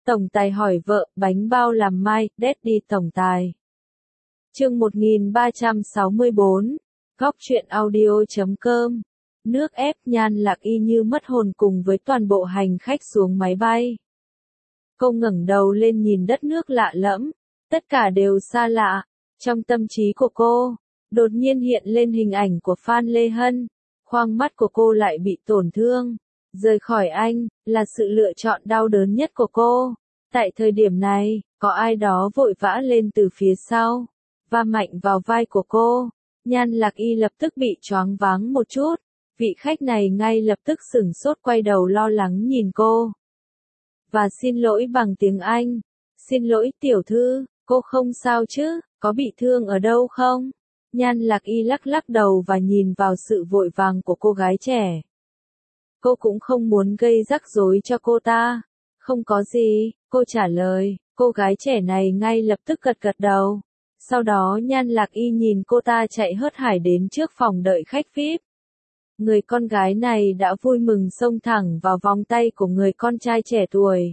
Tổng tài hỏi vợ, bánh bao làm mai, Daddy tổng tài. Chương 1364, Góc truyện audio.com. Nước ép. Nhan Lạc Y như mất hồn cùng với toàn bộ hành khách xuống máy bay. Cô ngẩng đầu lên nhìn đất nước lạ lẫm, tất cả đều xa lạ. Trong tâm trí của cô, đột nhiên hiện lên hình ảnh của Phan Lê Hân. Khoang mắt của cô lại bị tổn thương. Rời khỏi anh, là sự lựa chọn đau đớn nhất của cô. Tại thời điểm này, có ai đó vội vã lên từ phía sau, va mạnh vào vai của cô. Nhan Lạc Y lập tức bị choáng váng một chút. Vị khách này ngay lập tức sửng sốt quay đầu lo lắng nhìn cô. Và xin lỗi bằng tiếng Anh. Xin lỗi tiểu thư, cô không sao chứ, có bị thương ở đâu không? Nhan Lạc Y lắc lắc đầu và nhìn vào sự vội vàng của cô gái trẻ. Cô cũng không muốn gây rắc rối cho cô ta. Không có gì, cô trả lời. Cô gái trẻ này ngay lập tức gật gật đầu. Sau đó Nhan Lạc Y nhìn cô ta chạy hớt hải đến trước phòng đợi khách VIP. Người con gái này đã vui mừng xông thẳng vào vòng tay của người con trai trẻ tuổi.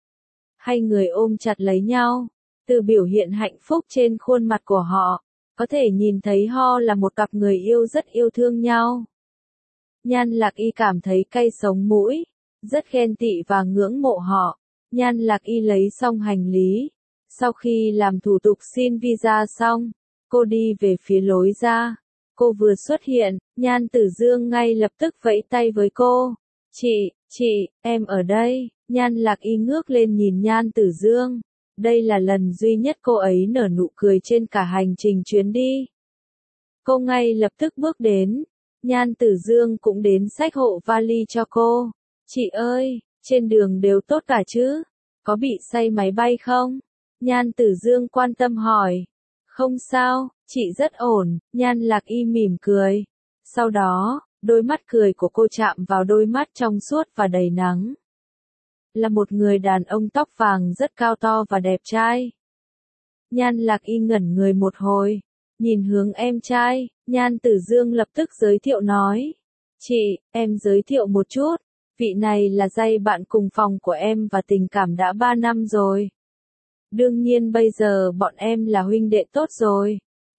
Hai người ôm chặt lấy nhau. Từ biểu hiện hạnh phúc trên khuôn mặt của họ, có thể nhìn thấy họ là một cặp người yêu rất yêu thương nhau. Nhan Lạc Y cảm thấy cay sống mũi, rất ghen tị và ngưỡng mộ họ. Nhan Lạc Y lấy xong hành lý. Sau khi làm thủ tục xin visa xong, cô đi về phía lối ra. Cô vừa xuất hiện, Nhan Tử Dương ngay lập tức vẫy tay với cô. Chị, em ở đây. Nhan Lạc Y ngước lên nhìn Nhan Tử Dương. Đây là lần duy nhất cô ấy nở nụ cười trên cả hành trình chuyến đi. Cô ngay lập tức bước đến. Nhan Tử Dương cũng đến xách hộ vali cho cô. Chị ơi, trên đường đều tốt cả chứ? Có bị say máy bay không? Nhan Tử Dương quan tâm hỏi. Không sao, chị rất ổn. Nhan Lạc Y mỉm cười. Sau đó, đôi mắt cười của cô chạm vào đôi mắt trong suốt và đầy nắng. Là một người đàn ông tóc vàng rất cao to và đẹp trai. Nhan Lạc Y ngẩn người một hồi. Nhìn hướng em trai, Nhan Tử Dương lập tức giới thiệu nói. Chị, em giới thiệu một chút. Vị này là Jay, bạn cùng phòng của em và tình cảm đã 3 năm rồi. Đương nhiên bây giờ bọn em là huynh đệ tốt rồi.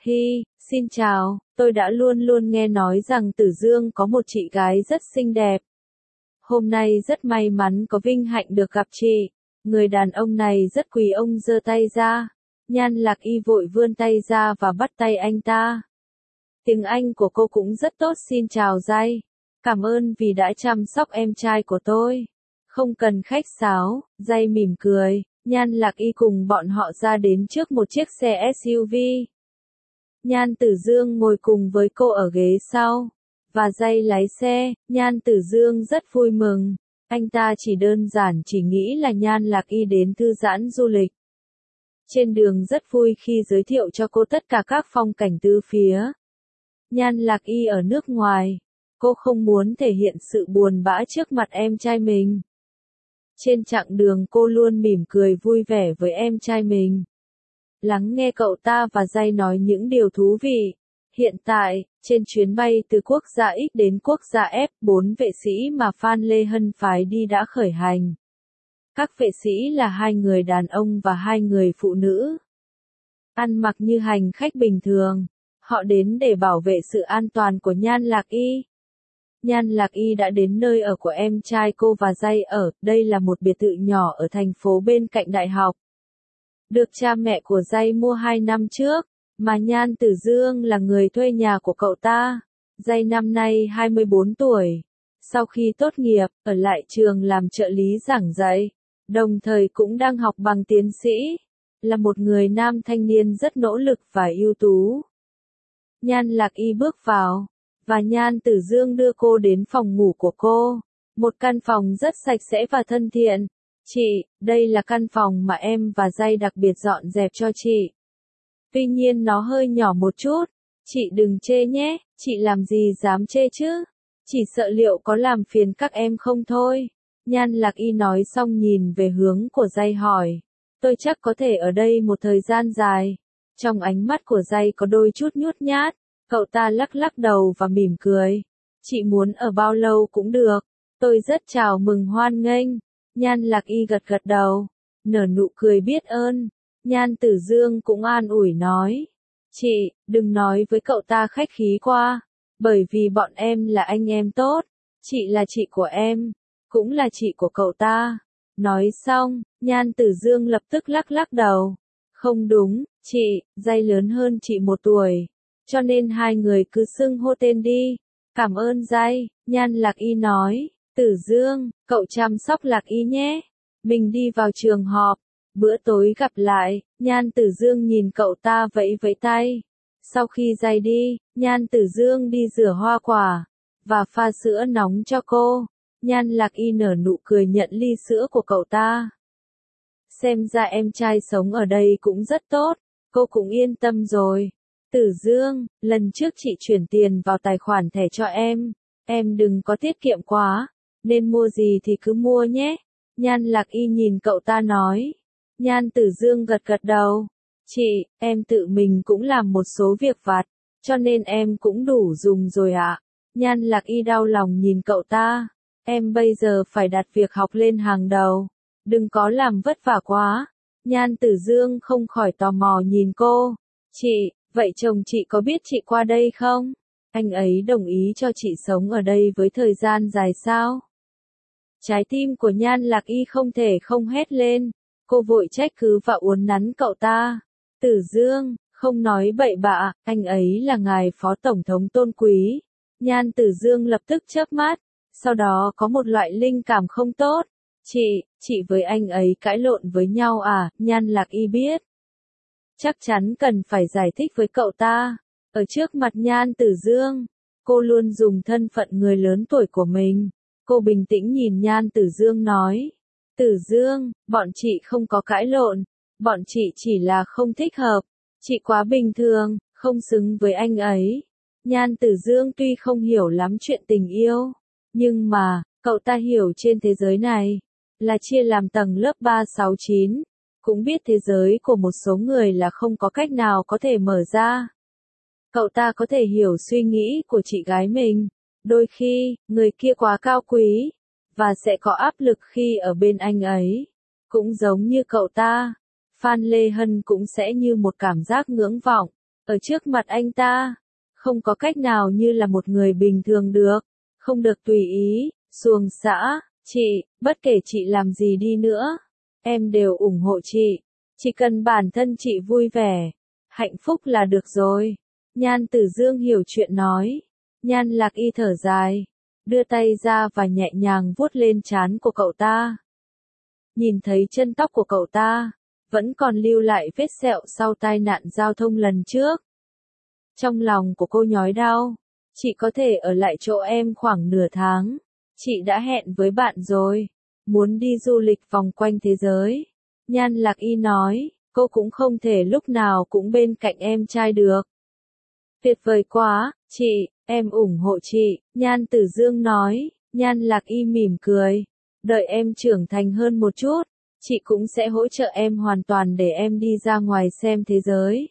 Xin chào, tôi đã luôn luôn nghe nói rằng Tử Dương có một chị gái rất xinh đẹp. Hôm nay rất may mắn có vinh hạnh được gặp chị. Người đàn ông này rất quý, ông giơ tay ra. Nhan Lạc Y vội vươn tay ra và bắt tay anh ta. Tiếng Anh của cô cũng rất tốt. Xin chào Jay. Cảm ơn vì đã chăm sóc em trai của tôi. Không cần khách sáo, Jay mỉm cười. Nhan Lạc Y cùng bọn họ ra đến trước một chiếc xe SUV. Nhan Tử Dương ngồi cùng với cô ở ghế sau. Và Jay lái xe. Nhan Tử Dương rất vui mừng. Anh ta chỉ đơn giản chỉ nghĩ là Nhan Lạc Y đến thư giãn du lịch. Trên đường rất vui khi giới thiệu cho cô tất cả các phong cảnh tứ phía. Nhan Lạc Y ở nước ngoài. Cô không muốn thể hiện sự buồn bã trước mặt em trai mình. Trên chặng đường cô luôn mỉm cười vui vẻ với em trai mình. Lắng nghe cậu ta và Jay nói những điều thú vị. Hiện tại, trên chuyến bay từ quốc gia X đến quốc gia F, 4 vệ sĩ mà Phan Lê Hân phái đi đã khởi hành. Các vệ sĩ là 2 người đàn ông và 2 người phụ nữ. Ăn mặc như hành khách bình thường, họ đến để bảo vệ sự an toàn của Nhan Lạc Y. Nhan Lạc Y đã đến nơi ở của em trai cô và Jay ở. Đây là một biệt thự nhỏ ở thành phố bên cạnh đại học. Được cha mẹ của Jay mua 2 năm trước, mà Nhan Tử Dương là người thuê nhà của cậu ta. Jay năm nay 24 tuổi. Sau khi tốt nghiệp, ở lại trường làm trợ lý giảng dạy, đồng thời cũng đang học bằng tiến sĩ. Là một người nam thanh niên rất nỗ lực và ưu tú. Nhan Lạc Y bước vào, và Nhan Tử Dương đưa cô đến phòng ngủ của cô. Một căn phòng rất sạch sẽ và thân thiện. Chị, đây là căn phòng mà em và Jay đặc biệt dọn dẹp cho chị. Tuy nhiên nó hơi nhỏ một chút. Chị đừng chê nhé, chị làm gì dám chê chứ. Chỉ sợ liệu có làm phiền các em không thôi. Nhan Lạc Y nói xong nhìn về hướng của Jay hỏi. Tôi chắc có thể ở đây một thời gian dài. Trong ánh mắt của Jay có đôi chút nhút nhát. Cậu ta lắc lắc đầu và mỉm cười. Chị muốn ở bao lâu cũng được. Tôi rất chào mừng hoan nghênh. Nhan Lạc Y gật gật đầu. nở nụ cười biết ơn. Nhan Tử Dương cũng an ủi nói, chị, đừng nói với cậu ta khách khí quá, bởi vì bọn em là anh em tốt, chị là chị của em, cũng là chị của cậu ta. Nói xong, Nhan Tử Dương lập tức lắc lắc đầu. Không đúng, chị, Giai lớn hơn chị 1 tuổi, cho nên hai người cứ xưng hô tên đi. Cảm ơn Giai, Nhan Lạc Y nói. Tử Dương, cậu chăm sóc Lạc Y nhé. Mình đi vào trường họp. Bữa tối gặp lại, Nhan Tử Dương nhìn cậu ta vẫy vẫy tay. Sau khi Giai đi, Nhan Tử Dương đi rửa hoa quả, và pha sữa nóng cho cô. Nhan Lạc Y nở nụ cười nhận ly sữa của cậu ta. Xem ra em trai sống ở đây cũng rất tốt, cô cũng yên tâm rồi. Tử Dương, lần trước chị chuyển tiền vào tài khoản thẻ cho em đừng có tiết kiệm quá, nên mua gì thì cứ mua nhé. Nhan Lạc Y nhìn cậu ta nói. Nhan Tử Dương gật gật đầu. Chị, em tự mình cũng làm một số việc vặt, cho nên em cũng đủ dùng rồi ạ. Nhan Lạc Y đau lòng nhìn cậu ta. Em bây giờ phải đặt việc học lên hàng đầu, đừng có làm vất vả quá. Nhan Tử Dương không khỏi tò mò nhìn cô. Chị, vậy chồng chị có biết chị qua đây không? Anh ấy đồng ý cho chị sống ở đây với thời gian dài sao? Trái tim của Nhan Lạc Y không thể không hét lên. Cô vội trách cứ và uốn nắn cậu ta. Tử Dương, không nói bậy bạ, anh ấy là ngài phó tổng thống tôn quý. Nhan Tử Dương lập tức chớp mắt, sau đó có một loại linh cảm không tốt. Chị với anh ấy cãi lộn với nhau à? Nhan Lạc Y biết. Chắc chắn cần phải giải thích với cậu ta. Ở trước mặt Nhan Tử Dương, cô luôn dùng thân phận người lớn tuổi của mình. Cô bình tĩnh nhìn Nhan Tử Dương nói. Tử Dương, bọn chị không có cãi lộn, bọn chị chỉ là không thích hợp. Chị quá bình thường, không xứng với anh ấy. Nhan Tử Dương tuy không hiểu lắm chuyện tình yêu, nhưng mà, cậu ta hiểu trên thế giới này, là chia làm tầng lớp 3, 6, 9. Cũng biết thế giới của một số người là không có cách nào có thể mở ra. Cậu ta có thể hiểu suy nghĩ của chị gái mình. Đôi khi, người kia quá cao quý, và sẽ có áp lực khi ở bên anh ấy. Cũng giống như cậu ta, Phan Lê Hân cũng sẽ như một cảm giác ngưỡng vọng, ở trước mặt anh ta. Không có cách nào như là một người bình thường được, không được tùy ý, xuồng xã. Chị, bất kể chị làm gì đi nữa, em đều ủng hộ chị. Chỉ cần bản thân chị vui vẻ, hạnh phúc là được rồi. Nhan Tử Dương hiểu chuyện nói. Nhan Lạc Y thở dài, đưa tay ra và nhẹ nhàng vuốt lên trán của cậu ta. Nhìn thấy chân tóc của cậu ta, vẫn còn lưu lại vết sẹo sau tai nạn giao thông lần trước. Trong lòng của cô nhói đau. Chị có thể ở lại chỗ em khoảng nửa tháng. Chị đã hẹn với bạn rồi, muốn đi du lịch vòng quanh thế giới. Nhan Lạc Y nói, cô cũng không thể lúc nào cũng bên cạnh em trai được. Tuyệt vời quá, chị, em ủng hộ chị, Nhan Tử Dương nói. Nhan Lạc Y mỉm cười. Đợi em trưởng thành hơn một chút, chị cũng sẽ hỗ trợ em hoàn toàn để em đi ra ngoài xem thế giới.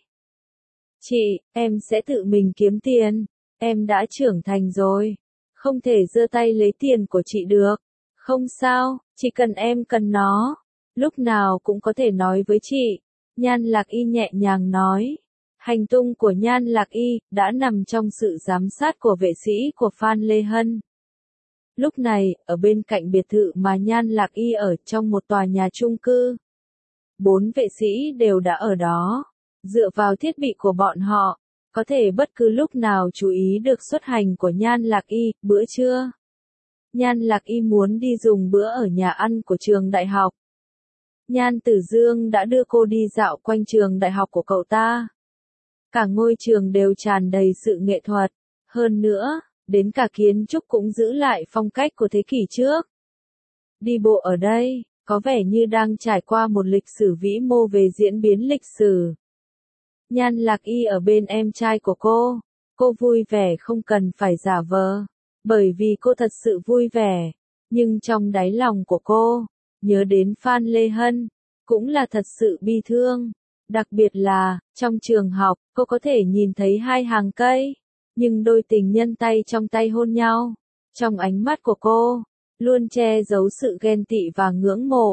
Chị, em sẽ tự mình kiếm tiền, em đã trưởng thành rồi, không thể giơ tay lấy tiền của chị được. Không sao, chỉ cần em cần nó, lúc nào cũng có thể nói với chị. Nhan Lạc Y nhẹ nhàng nói. Hành tung của Nhan Lạc Y đã nằm trong sự giám sát của vệ sĩ của Phan Lê Hân. Lúc này, ở bên cạnh biệt thự mà Nhan Lạc Y ở trong một tòa nhà chung cư, 4 vệ sĩ đều đã ở đó. Dựa vào thiết bị của bọn họ, có thể bất cứ lúc nào chú ý được xuất hành của Nhan Lạc Y. Bữa trưa, Nhan Lạc Y muốn đi dùng bữa ở nhà ăn của trường đại học. Nhan Tử Dương đã đưa cô đi dạo quanh trường đại học của cậu ta. Cả ngôi trường đều tràn đầy sự nghệ thuật. Hơn nữa, đến cả kiến trúc cũng giữ lại phong cách của thế kỷ trước. Đi bộ ở đây, có vẻ như đang trải qua một lịch sử vĩ mô về diễn biến lịch sử. Nhan Lạc Y ở bên em trai của cô vui vẻ không cần phải giả vờ, bởi vì cô thật sự vui vẻ, nhưng trong đáy lòng của cô, nhớ đến Phan Lê Hân, cũng là thật sự bi thương. Đặc biệt là, trong trường học, cô có thể nhìn thấy 2 hàng cây, nhưng đôi tình nhân tay trong tay hôn nhau. Trong ánh mắt của cô, luôn che giấu sự ghen tị và ngưỡng mộ.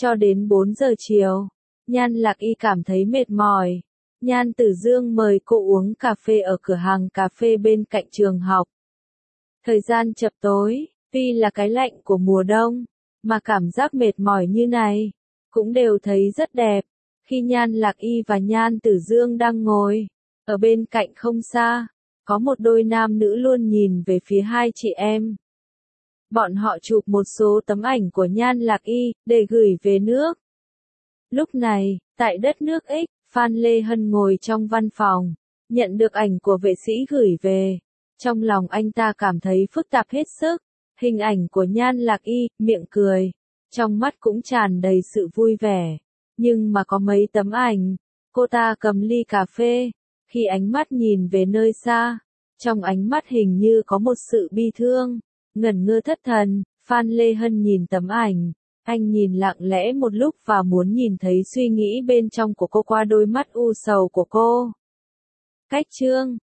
Cho đến 4 giờ chiều, Nhan Lạc Y cảm thấy mệt mỏi. Nhan Tử Dương mời cô uống cà phê ở cửa hàng cà phê bên cạnh trường học. Thời gian chập tối, tuy là cái lạnh của mùa đông, mà cảm giác mệt mỏi như này, cũng đều thấy rất đẹp. Khi Nhan Lạc Y và Nhan Tử Dương đang ngồi, ở bên cạnh không xa, có một đôi nam nữ luôn nhìn về phía hai chị em. Bọn họ chụp một số tấm ảnh của Nhan Lạc Y, để gửi về nước. Lúc này, tại đất nước X, Phan Lê Hân ngồi trong văn phòng, nhận được ảnh của vệ sĩ gửi về. Trong lòng anh ta cảm thấy phức tạp hết sức. Hình ảnh của Nhan Lạc Y, miệng cười, trong mắt cũng tràn đầy sự vui vẻ. Nhưng mà có mấy tấm ảnh, cô ta cầm ly cà phê, khi ánh mắt nhìn về nơi xa, trong ánh mắt hình như có một sự bi thương, ngẩn ngơ thất thần. Phan Lê Hân nhìn tấm ảnh, anh nhìn lặng lẽ một lúc và muốn nhìn thấy suy nghĩ bên trong của cô qua đôi mắt u sầu của cô. Cách chương